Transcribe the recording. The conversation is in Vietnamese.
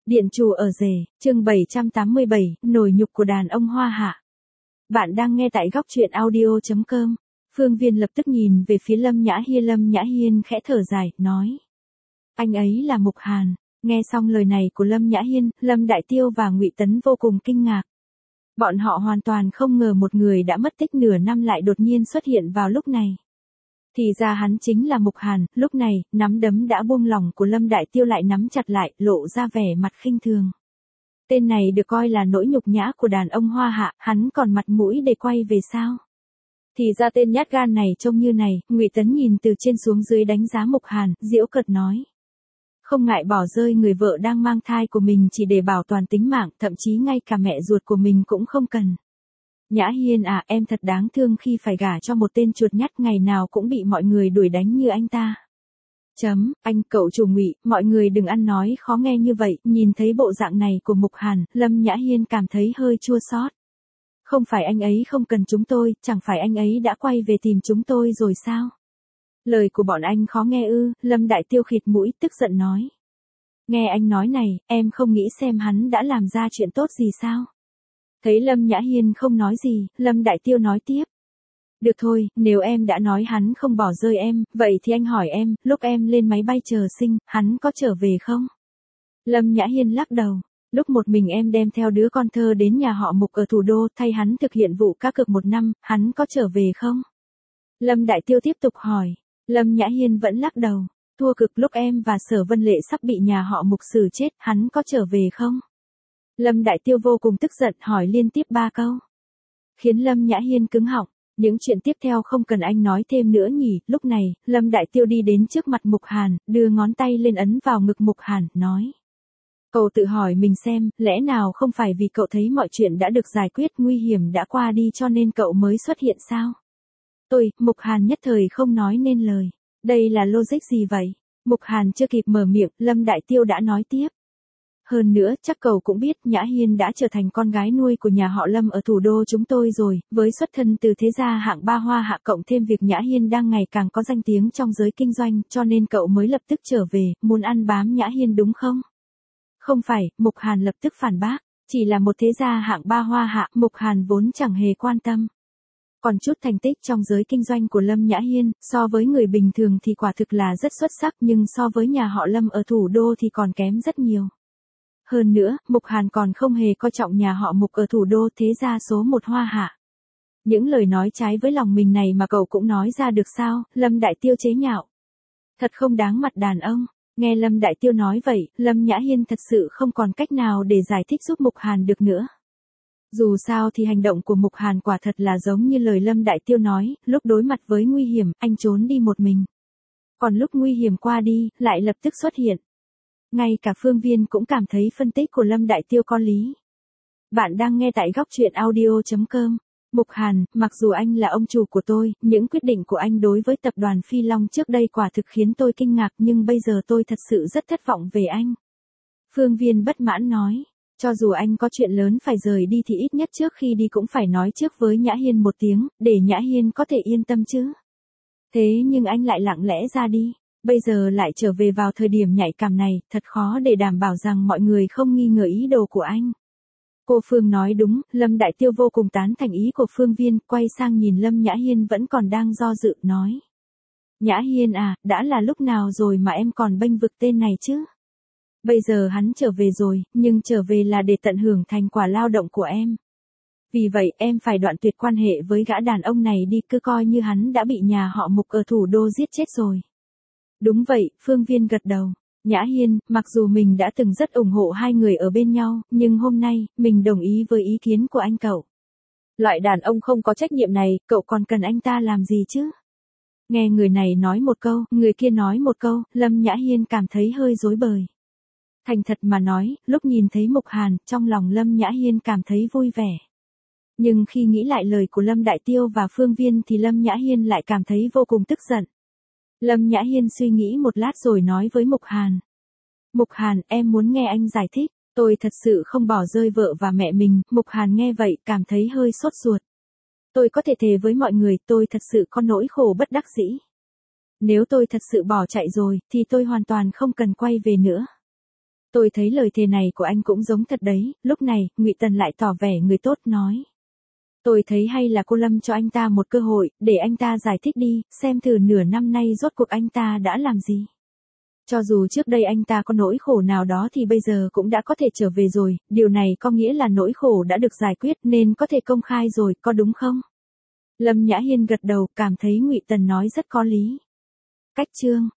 Điện chủ ở rể, chương 787, nổi nhục của đàn ông Hoa Hạ. Bạn đang nghe tại góc truyện audio.com. Phương Viên lập tức nhìn về phía Lâm Nhã Hiên khẽ thở dài, nói. Anh ấy là Mục Hàn. Nghe xong lời này của Lâm Nhã Hiên, Lâm Đại Tiêu và Ngụy Tấn vô cùng kinh ngạc. Bọn họ hoàn toàn không ngờ một người đã mất tích nửa năm lại đột nhiên xuất hiện vào lúc này. Thì ra hắn chính là Mục Hàn. Lúc này, nắm đấm đã buông lỏng của Lâm Đại Tiêu lại nắm chặt lại, lộ ra vẻ mặt khinh thường. Tên này được coi là nỗi nhục nhã của đàn ông Hoa Hạ, hắn còn mặt mũi để quay về sao? Thì ra tên nhát gan này trông như này. Ngụy Tấn nhìn từ trên xuống dưới đánh giá Mục Hàn, giễu cợt nói. Không ngại bỏ rơi người vợ đang mang thai của mình chỉ để bảo toàn tính mạng, thậm chí ngay cả mẹ ruột của mình cũng không cần. Nhã Hiên à, em thật đáng thương khi phải gả cho một tên chuột nhắt ngày nào cũng bị mọi người đuổi đánh như anh ta. Anh cậu chủ Ngụy, mọi người đừng ăn nói khó nghe như vậy. Nhìn thấy bộ dạng này của Mục Hàn, Lâm Nhã Hiên cảm thấy hơi chua xót. Không phải anh ấy không cần chúng tôi, chẳng phải anh ấy đã quay về tìm chúng tôi rồi sao? Lời của bọn anh khó nghe ư? Lâm Đại Tiêu khịt mũi tức giận nói. Nghe anh nói này, em không nghĩ xem hắn đã làm ra chuyện tốt gì sao? Thấy Lâm Nhã Hiên không nói gì, Lâm Đại Tiêu nói tiếp. Được thôi, nếu em đã nói hắn không bỏ rơi em, vậy thì anh hỏi em, lúc em lên máy bay chờ sinh, hắn có trở về không? Lâm Nhã Hiên lắc đầu. Lúc một mình em đem theo đứa con thơ đến nhà họ Mục ở thủ đô thay hắn thực hiện vụ cá cược 1 năm, hắn có trở về không? Lâm Đại Tiêu tiếp tục hỏi. Lâm Nhã Hiên vẫn lắc đầu. Thua cực lúc em và Sở Vân Lệ sắp bị nhà họ Mục xử chết, hắn có trở về không? Lâm Đại Tiêu vô cùng tức giận hỏi liên tiếp 3 câu. Khiến Lâm Nhã Hiên cứng họng. Những chuyện tiếp theo không cần anh nói thêm nữa nhỉ. Lúc này, Lâm Đại Tiêu đi đến trước mặt Mục Hàn, đưa ngón tay lên ấn vào ngực Mục Hàn, nói. Cậu tự hỏi mình xem, lẽ nào không phải vì cậu thấy mọi chuyện đã được giải quyết, nguy hiểm đã qua đi cho nên cậu mới xuất hiện sao? Mục Hàn nhất thời không nói nên lời. Đây là logic gì vậy? Mục Hàn chưa kịp mở miệng, Lâm Đại Tiêu đã nói tiếp. Hơn nữa, chắc cậu cũng biết Nhã Hiên đã trở thành con gái nuôi của nhà họ Lâm ở thủ đô chúng tôi rồi, với xuất thân từ thế gia hạng 3 Hoa Hạ cộng thêm việc Nhã Hiên đang ngày càng có danh tiếng trong giới kinh doanh, cho nên cậu mới lập tức trở về, muốn ăn bám Nhã Hiên đúng không? Không phải, Mục Hàn lập tức phản bác, chỉ là một thế gia hạng 3 Hoa Hạ, Mục Hàn vốn chẳng hề quan tâm. Còn chút thành tích trong giới kinh doanh của Lâm Nhã Hiên, so với người bình thường thì quả thực là rất xuất sắc nhưng so với nhà họ Lâm ở thủ đô thì còn kém rất nhiều. Hơn nữa, Mục Hàn còn không hề coi trọng nhà họ Mục ở thủ đô thế gia số 1 Hoa Hạ. Những lời nói trái với lòng mình này mà cậu cũng nói ra được sao? Lâm Đại Tiêu chế nhạo. Thật không đáng mặt đàn ông. Nghe Lâm Đại Tiêu nói vậy, Lâm Nhã Hiên thật sự không còn cách nào để giải thích giúp Mục Hàn được nữa. Dù sao thì hành động của Mục Hàn quả thật là giống như lời Lâm Đại Tiêu nói, lúc đối mặt với nguy hiểm, anh trốn đi một mình. Còn lúc nguy hiểm qua đi, lại lập tức xuất hiện. Ngay cả Phương Viên cũng cảm thấy phân tích của Lâm Đại Tiêu có lý. Bạn đang nghe tại góc truyện audio.com. Mục Hàn, mặc dù anh là ông chủ của tôi, những quyết định của anh đối với tập đoàn Phi Long trước đây quả thực khiến tôi kinh ngạc nhưng bây giờ tôi thật sự rất thất vọng về anh. Phương Viên bất mãn nói, cho dù anh có chuyện lớn phải rời đi thì ít nhất trước khi đi cũng phải nói trước với Nhã Hiên một tiếng, để Nhã Hiên có thể yên tâm chứ. Thế nhưng anh lại lặng lẽ ra đi, bây giờ lại trở về vào thời điểm nhạy cảm này, thật khó để đảm bảo rằng mọi người không nghi ngờ ý đồ của anh. Cô Phương nói đúng, Lâm Đại Tiêu vô cùng tán thành ý của Phương Viên, quay sang nhìn Lâm Nhã Hiên vẫn còn đang do dự, nói. Nhã Hiên à, đã là lúc nào rồi mà em còn bênh vực tên này chứ? Bây giờ hắn trở về rồi, nhưng trở về là để tận hưởng thành quả lao động của em. Vì vậy em phải đoạn tuyệt quan hệ với gã đàn ông này đi, cứ coi như hắn đã bị nhà họ Mục ở thủ đô giết chết rồi. Đúng vậy, Phương Viên gật đầu. Nhã Hiên, mặc dù mình đã từng rất ủng hộ hai người ở bên nhau, nhưng hôm nay, mình đồng ý với ý kiến của anh cậu. Loại đàn ông không có trách nhiệm này, cậu còn cần anh ta làm gì chứ? Nghe người này nói một câu, người kia nói một câu, Lâm Nhã Hiên cảm thấy hơi rối bời. Thành thật mà nói, lúc nhìn thấy Mục Hàn, trong lòng Lâm Nhã Hiên cảm thấy vui vẻ. Nhưng khi nghĩ lại lời của Lâm Đại Tiêu và Phương Viên thì Lâm Nhã Hiên lại cảm thấy vô cùng tức giận. Lâm Nhã Hiên suy nghĩ một lát rồi nói với Mục Hàn. Mục Hàn, em muốn nghe anh giải thích, tôi thật sự không bỏ rơi vợ và mẹ mình. Mục Hàn nghe vậy cảm thấy hơi sốt ruột. Tôi có thể thề với mọi người, tôi thật sự có nỗi khổ bất đắc dĩ. Nếu tôi thật sự bỏ chạy rồi, thì tôi hoàn toàn không cần quay về nữa. Tôi thấy lời thề này của anh cũng giống thật đấy. Lúc này, Ngụy Tần lại tỏ vẻ người tốt nói. Tôi thấy hay là cô Lâm cho anh ta một cơ hội, để anh ta giải thích đi, xem thử nửa năm nay rốt cuộc anh ta đã làm gì. Cho dù trước đây anh ta có nỗi khổ nào đó thì bây giờ cũng đã có thể trở về rồi, điều này có nghĩa là nỗi khổ đã được giải quyết nên có thể công khai rồi, có đúng không? Lâm Nhã Hiên gật đầu, cảm thấy Ngụy Tần nói rất có lý. Cách chương